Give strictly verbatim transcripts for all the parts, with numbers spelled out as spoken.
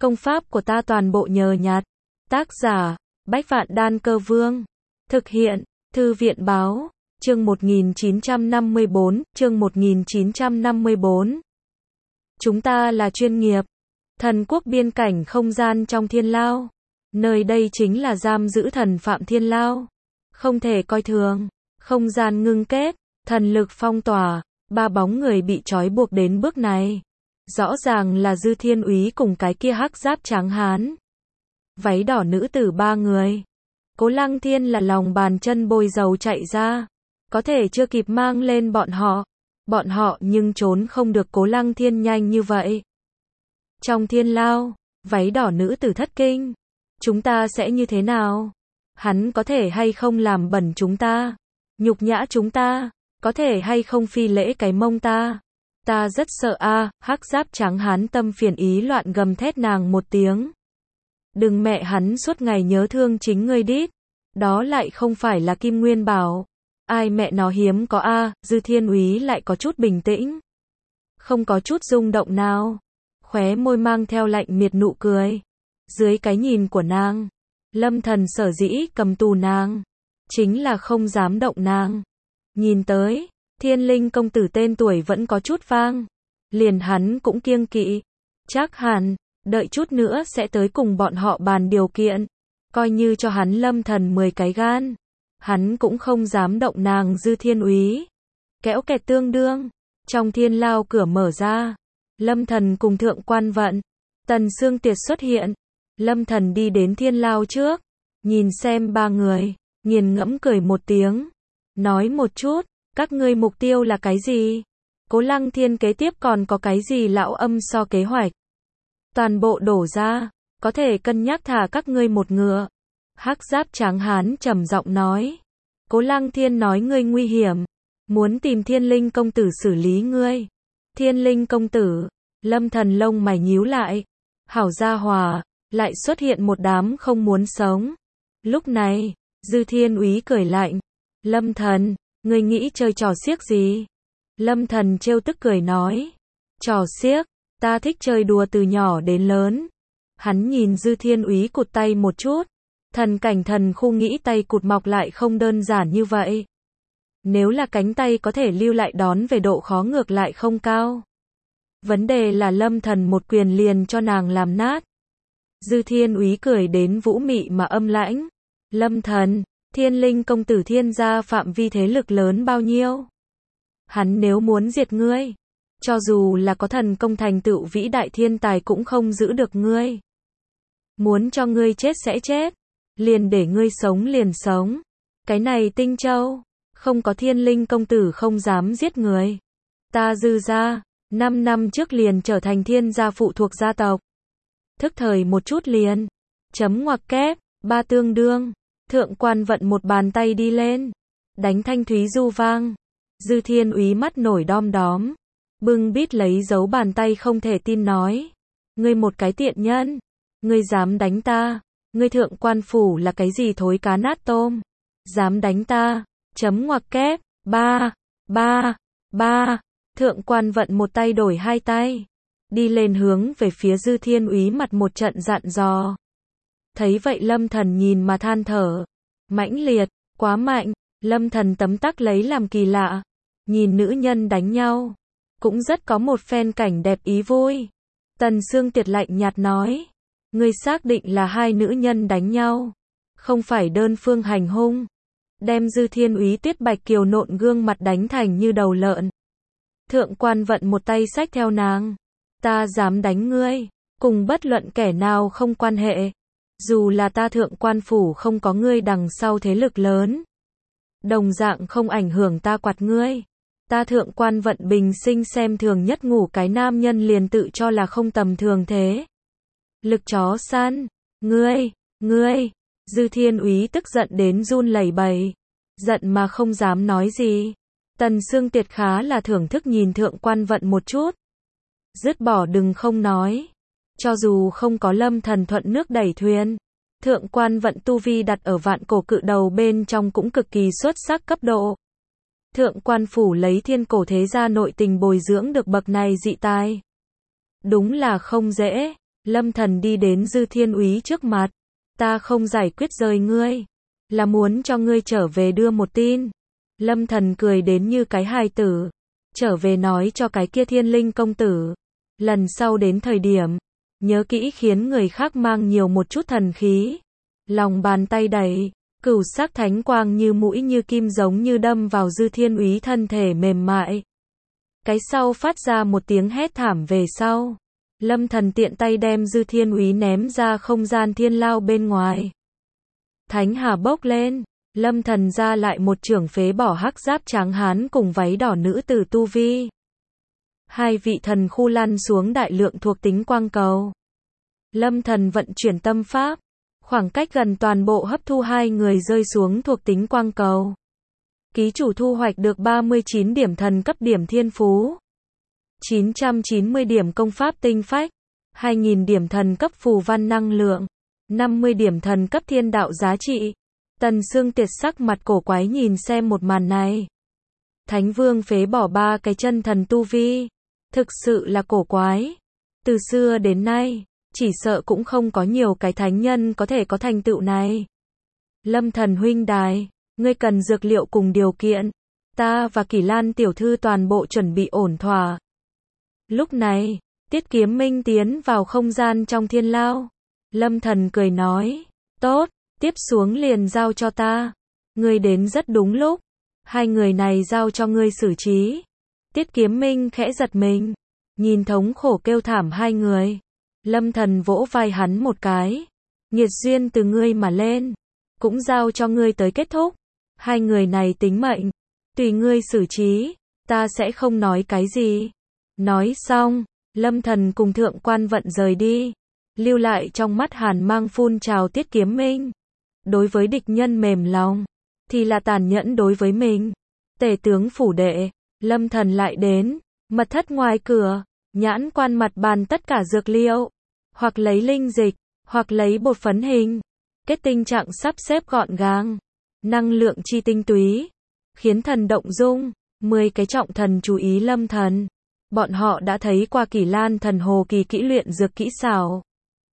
Công pháp của ta toàn bộ nhờ nhặt. Tác giả, Bách Vạn Đan Cơ Vương. Thực hiện, Thư viện Báo. Chương một nghìn chín trăm năm mươi bốn, chương một nghìn chín trăm năm mươi bốn. Chúng ta là chuyên nghiệp. Thần quốc biên cảnh không gian trong Thiên Lao. Nơi đây chính là giam giữ thần phạm Thiên Lao. Không thể coi thường. Không gian ngưng kết, thần lực phong tỏa, ba bóng người bị trói buộc đến bước này. Rõ ràng là Dư Thiên Úy cùng cái kia hắc giáp tráng hán. Váy đỏ nữ tử ba người. Cố Lăng Thiên là lòng bàn chân bôi dầu chạy ra. Có thể chưa kịp mang lên bọn họ. Bọn họ nhưng trốn không được Cố Lăng Thiên nhanh như vậy. Trong Thiên Lao, váy đỏ nữ tử thất kinh. Chúng ta sẽ như thế nào? Hắn có thể hay không làm bẩn chúng ta? Nhục nhã chúng ta? Có thể hay không phi lễ cái mông ta? Ta rất sợ a, à, hắc giáp trắng hán tâm phiền ý loạn gầm thét nàng một tiếng. Đừng mẹ hắn suốt ngày nhớ thương chính ngươi đít. Đó lại không phải là Kim Nguyên Bảo. Ai mẹ nó hiếm có a, à, Dư Thiên Úy lại có chút bình tĩnh. Không có chút rung động nào. Khóe môi mang theo lạnh miệt nụ cười. Dưới cái nhìn của nàng, Lâm Thần sở dĩ cầm tù nàng, chính là không dám động nàng. Nhìn tới, Thiên Linh công tử tên tuổi vẫn có chút vang. Liền hắn cũng kiêng kỵ. Chắc hẳn, đợi chút nữa sẽ tới cùng bọn họ bàn điều kiện. Coi như cho hắn Lâm Thần mười cái gan. Hắn cũng không dám động nàng Dư Thiên Úy. Kéo kẹt tương đương. Trong Thiên Lao cửa mở ra. Lâm Thần cùng Thượng Quan Vận, Tần Sương Tiệt xuất hiện. Lâm Thần đi đến Thiên Lao trước. Nhìn xem ba người. Nghiền ngẫm cười một tiếng. Nói một chút. Các ngươi mục tiêu là cái gì? Cố Lăng Thiên kế tiếp còn có cái gì lão âm so kế hoạch? Toàn bộ đổ ra. Có thể cân nhắc thả các ngươi một ngựa. Hắc giáp tráng hán trầm giọng nói. Cố Lăng Thiên nói ngươi nguy hiểm. Muốn tìm Thiên Linh công tử xử lý ngươi. Thiên Linh công tử. Lâm Thần lông mày nhíu lại. Hảo gia hòa. Lại xuất hiện một đám không muốn sống. Lúc này, Dư Thiên Úy cười lạnh. Lâm Thần, ngươi nghĩ chơi trò xiếc gì? Lâm Thần trêu tức cười nói. Trò xiếc, ta thích chơi đùa từ nhỏ đến lớn. Hắn nhìn Dư Thiên Úy cụt tay một chút. Thần cảnh thần khu nghĩ tay cụt mọc lại không đơn giản như vậy. Nếu là cánh tay có thể lưu lại đón về độ khó ngược lại không cao. Vấn đề là Lâm Thần một quyền liền cho nàng làm nát. Dư Thiên Úy cười đến vũ mị mà âm lãnh. Lâm Thần, Thiên Linh công tử Thiên gia phạm vi thế lực lớn bao nhiêu? Hắn nếu muốn diệt ngươi, cho dù là có thần công thành tựu vĩ đại thiên tài cũng không giữ được ngươi. Muốn cho ngươi chết sẽ chết, liền để ngươi sống liền sống. Cái này Tinh Châu, không có Thiên Linh công tử không dám giết người. Ta Dư gia, năm năm trước liền trở thành Thiên gia phụ thuộc gia tộc. Thức thời một chút liền. Chấm ngoặc kép, ba tương đương. Thượng Quan Vận một bàn tay đi lên. Đánh thanh thúy du vang. Dư Thiên Úy mắt nổi đom đóm. Bưng bít lấy dấu bàn tay không thể tin nói. Ngươi một cái tiện nhân. Ngươi dám đánh ta. Ngươi Thượng Quan phủ là cái gì thối cá nát tôm. Dám đánh ta. Chấm ngoặc kép. Ba. Ba. Ba. Thượng Quan Vận một tay đổi hai tay. Đi lên hướng về phía Dư Thiên Úy mặt một trận dặn dò. Thấy vậy Lâm Thần nhìn mà than thở. Mãnh liệt, quá mạnh. Lâm Thần tấm tắc lấy làm kỳ lạ. Nhìn nữ nhân đánh nhau. Cũng rất có một phen cảnh đẹp ý vui. Tần Sương Tiệt lạnh nhạt nói. Ngươi xác định là hai nữ nhân đánh nhau. Không phải đơn phương hành hung. Đem Dư Thiên Úy Tuyết Bạch Kiều nộn gương mặt đánh thành như đầu lợn. Thượng Quan Vận một tay xách theo nàng. Ta dám đánh ngươi. Cùng bất luận kẻ nào không quan hệ. Dù là ta Thượng Quan phủ không có ngươi đằng sau thế lực lớn. Đồng dạng không ảnh hưởng ta quạt ngươi. Ta Thượng Quan Vận bình sinh xem thường nhất ngủ cái nam nhân liền tự cho là không tầm thường thế. Lực chó săn. Ngươi, ngươi. Dư Thiên Úy tức giận đến run lẩy bẩy. Giận mà không dám nói gì. Tần Sương Tiệt khá là thưởng thức nhìn Thượng Quan Vận một chút. Dứt bỏ đừng không nói. Cho dù không có Lâm Thần thuận nước đẩy thuyền. Thượng Quan Vận tu vi đặt ở vạn cổ cự đầu bên trong cũng cực kỳ xuất sắc cấp độ. Thượng Quan phủ lấy thiên cổ thế gia nội tình bồi dưỡng được bậc này dị tài. Đúng là không dễ. Lâm Thần đi đến Dư Thiên Úy trước mặt. Ta không giải quyết rời ngươi, là muốn cho ngươi trở về đưa một tin. Lâm Thần cười đến như cái hài tử. Trở về nói cho cái kia Thiên Linh công tử. Lần sau đến thời điểm, nhớ kỹ khiến người khác mang nhiều một chút thần khí. Lòng bàn tay đẩy, cửu sắc thánh quang như mũi như kim giống như đâm vào Dư Thiên Úy thân thể mềm mại. Cái sau phát ra một tiếng hét thảm về sau. Lâm Thần tiện tay đem Dư Thiên Úy ném ra không gian thiên lao bên ngoài. Thánh hà bốc lên, Lâm Thần ra lại một chưởng phế bỏ hắc giáp trắng hán cùng váy đỏ nữ tử tu vi. Hai vị thần khu lăn xuống đại lượng thuộc tính quang cầu. Lâm Thần vận chuyển tâm pháp, khoảng cách gần toàn bộ hấp thu hai người rơi xuống thuộc tính quang cầu. Ký chủ thu hoạch được ba mươi chín điểm thần cấp điểm thiên phú, chín trăm chín mươi điểm công pháp tinh phách, hai nghìn điểm thần cấp phù văn năng lượng, năm mươi điểm thần cấp thiên đạo giá trị. Tần Sương Tiệt sắc mặt cổ quái nhìn xem một màn này. Thánh Vương phế bỏ ba cái chân thần tu vi, thực sự là cổ quái. Từ xưa đến nay, chỉ sợ cũng không có nhiều cái thánh nhân có thể có thành tựu này. Lâm Thần huynh đài, ngươi cần dược liệu cùng điều kiện, ta và Kỷ Lan tiểu thư toàn bộ chuẩn bị ổn thỏa. Lúc này, Tiết Kiếm Minh tiến vào không gian trong thiên lao. Lâm Thần cười nói, tốt, tiếp xuống liền giao cho ta. Ngươi đến rất đúng lúc, hai người này giao cho ngươi xử trí. Tiết Kiếm Minh khẽ giật mình, nhìn thống khổ kêu thảm hai người. Lâm Thần vỗ vai hắn một cái, nghiệt duyên từ ngươi mà lên, cũng giao cho ngươi tới kết thúc. Hai người này tính mệnh, tùy ngươi xử trí, ta sẽ không nói cái gì. Nói xong, Lâm Thần cùng Thượng Quan Vận rời đi, lưu lại trong mắt hàn mang phun trào Tiết Kiếm Minh. Đối với địch nhân mềm lòng, thì là tàn nhẫn đối với mình. Tể tướng phủ đệ, Lâm Thần lại đến, mật thất ngoài cửa, nhãn quan mặt bàn tất cả dược liệu, hoặc lấy linh dịch, hoặc lấy bột phấn hình. Kết tinh trạng sắp xếp gọn gàng, năng lượng chi tinh túy, khiến thần động dung. Mười cái trọng thần chú ý Lâm Thần. Bọn họ đã thấy qua Kỷ Lan thần hồ kỳ kỹ luyện dược kỹ xảo.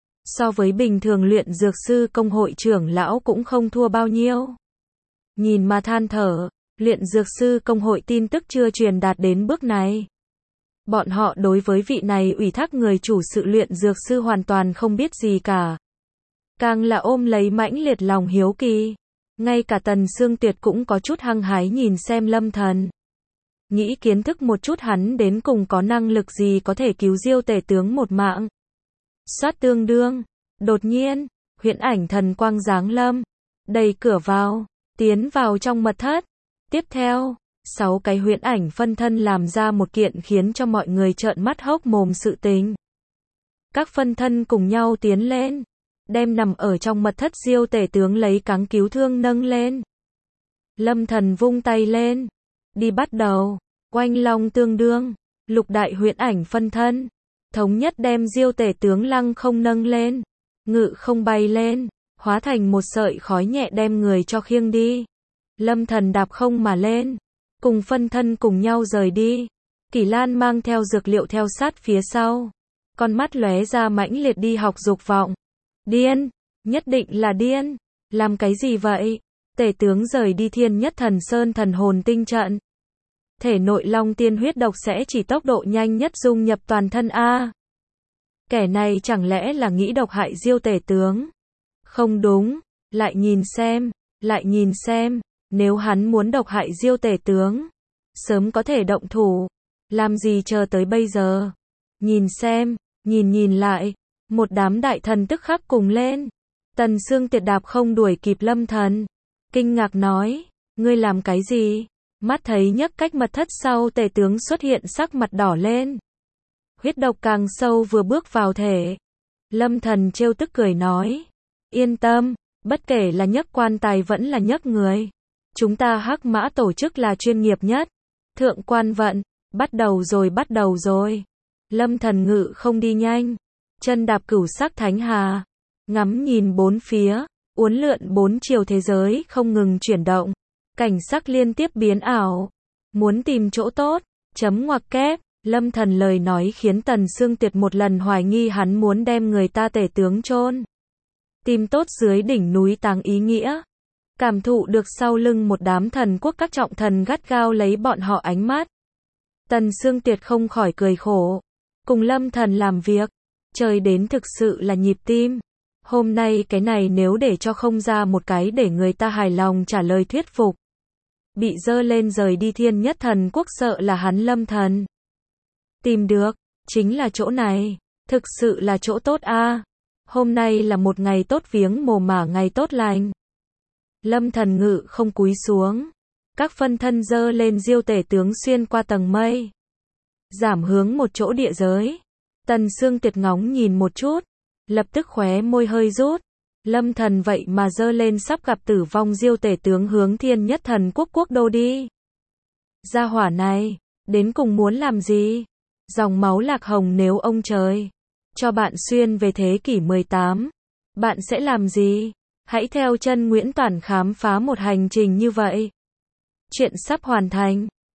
So với bình thường luyện dược sư công hội trưởng lão cũng không thua bao nhiêu. Nhìn mà than thở, luyện dược sư công hội tin tức chưa truyền đạt đến bước này. Bọn họ đối với vị này ủy thác người chủ sự luyện dược sư hoàn toàn không biết gì cả. Càng là ôm lấy mãnh liệt lòng hiếu kỳ. Ngay cả Tần Sương Tuyệt cũng có chút hăng hái nhìn xem Lâm Thần. Nghĩ kiến thức một chút hắn đến cùng có năng lực gì có thể cứu Diêu tể tướng một mạng. Soát tương đương. Đột nhiên, huyễn ảnh thần quang giáng lâm. Đẩy cửa vào, tiến vào trong mật thất. Tiếp theo, sáu cái huyễn ảnh phân thân làm ra một kiện khiến cho mọi người trợn mắt hốc mồm sự tình. Các phân thân cùng nhau tiến lên, đem nằm ở trong mật thất Diêu tể tướng lấy cáng cứu thương nâng lên. Lâm Thần vung tay lên, đi bắt đầu, oanh long tương đương, lục đại huyễn ảnh phân thân, thống nhất đem Diêu tể tướng lăng không nâng lên, ngự không bay lên, hóa thành một sợi khói nhẹ đem người cho khiêng đi. Lâm Thần đạp không mà lên, cùng phân thân cùng nhau rời đi. Kỷ Lan mang theo dược liệu theo sát phía sau, con mắt lóe ra mãnh liệt đi học dục vọng. Điên, nhất định là điên, làm cái gì vậy? Tể tướng rời đi Thiên Nhất Thần Sơn thần hồn tinh trận. Thể nội long tiên huyết độc sẽ chỉ tốc độ nhanh nhất dung nhập toàn thân a. Kẻ này chẳng lẽ là nghĩ độc hại Diêu tể tướng? Không đúng, lại nhìn xem, lại nhìn xem, nếu hắn muốn độc hại Diêu tể tướng, sớm có thể động thủ, làm gì chờ tới bây giờ? Nhìn xem, nhìn nhìn lại, một đám đại thần tức khắc cùng lên. Tần Sương Tiệt đạp không đuổi kịp Lâm Thần, kinh ngạc nói, ngươi làm cái gì? Mắt thấy nhấc cách mật thất sau tể tướng xuất hiện sắc mặt đỏ lên. Huyết độc càng sâu vừa bước vào thể. Lâm Thần trêu tức cười nói, yên tâm, bất kể là nhấc quan tài vẫn là nhấc người, chúng ta Hắc Mã tổ chức là chuyên nghiệp nhất. Thượng Quan Vận, bắt đầu rồi bắt đầu rồi. Lâm Thần ngự không đi nhanh, chân đạp cửu sắc thánh hà, ngắm nhìn bốn phía, uốn lượn bốn chiều thế giới không ngừng chuyển động, cảnh sắc liên tiếp biến ảo. Muốn tìm chỗ tốt, chấm ngoặc kép, Lâm Thần lời nói khiến Tần Sương Tuyệt một lần hoài nghi hắn muốn đem người ta tể tướng chôn tìm tốt dưới đỉnh núi táng ý nghĩa. Cảm thụ được sau lưng một đám thần quốc các trọng thần gắt gao lấy bọn họ ánh mắt. Tần Sương Tuyệt không khỏi cười khổ. Cùng Lâm Thần làm việc, trời đến thực sự là nhịp tim. Hôm nay cái này nếu để cho không ra một cái để người ta hài lòng trả lời thuyết phục. Bị dơ lên rời đi thiên nhất thần quốc sợ là hắn Lâm Thần. Tìm được, chính là chỗ này, thực sự là chỗ tốt a. Hôm nay là một ngày tốt viếng mồ mả ngày tốt lành. Lâm Thần ngự không cúi xuống. Các phân thân dơ lên diêu tể tướng xuyên qua tầng mây. Giảm hướng một chỗ địa giới. Tần Sương Tuyệt ngóng nhìn một chút. Lập tức khóe môi hơi rút. Lâm Thần vậy mà dơ lên sắp gặp tử vong diêu tể tướng hướng thiên nhất thần quốc quốc đô đi. Gia hỏa này, đến cùng muốn làm gì? Dòng máu lạc hồng nếu ông trời cho bạn xuyên về thế kỷ mười tám, bạn sẽ làm gì? Hãy theo chân Nguyễn Toản khám phá một hành trình như vậy. Chuyện sắp hoàn thành.